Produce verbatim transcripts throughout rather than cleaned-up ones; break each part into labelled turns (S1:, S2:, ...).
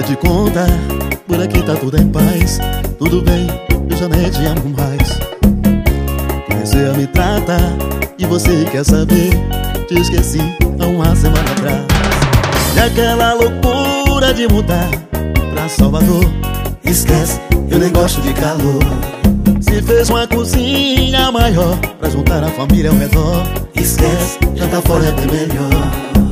S1: te contar, por aqui tá tudo em paz. Tudo bem, eu já nem te amo mais. Comecei a me tratar e você quer saber, te esqueci há uma semana atrás. E aquela loucura de mudar pra Salvador, esquece, eu nem gosto de calor. Se fez uma cozinha maior pra juntar a família ao redor, esquece, já tá fora é bem melhor.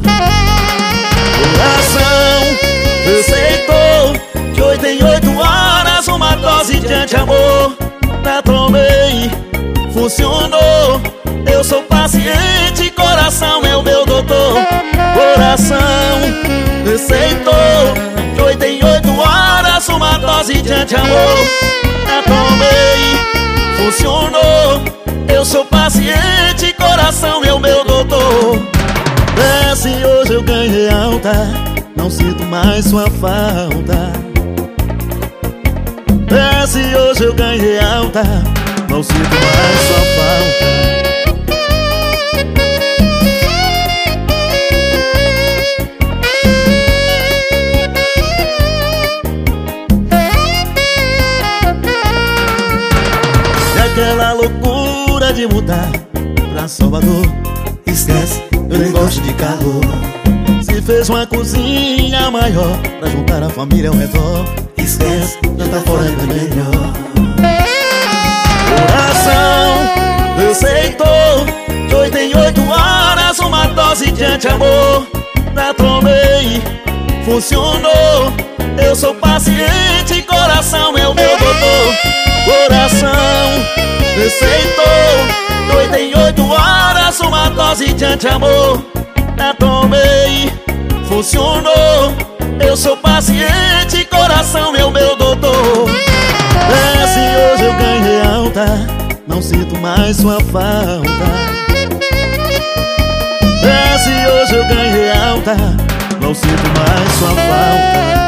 S1: Coração, receitou de oito em oito horas uma dose de anti-amor. Já tomei, funcionou. Eu sou paciente, coração é o meu doutor. Coração, receitou de oito em oito horas uma dose de anti-amor. Já tomei, funcionou. Eu sou paciente, coração é o meu doutor. É, se hoje eu ganhei alta, não sinto mais sua falta. É, se hoje eu ganhei alta, não sinto mais sua falta. E aquela loucura de mudar pra Salvador, esquece, eu nem gosto de calor. Se fez uma cozinha maior pra juntar a família ao redor, esquece, já tá fora é melhor. Coração, receitou de oito em oito horas uma dose de anti-amor. Já tomei, funcionou. Eu sou paciente, coração é o meu doutor. Coração, receitou de oito em oito horas uma dose de anti-amor. Já tomei, funcionou. Eu sou paciente, coração é o meu doutor. É, se hoje eu ganhei alta, não sinto mais sua falta. É, se hoje eu ganhei alta, não sinto mais sua falta.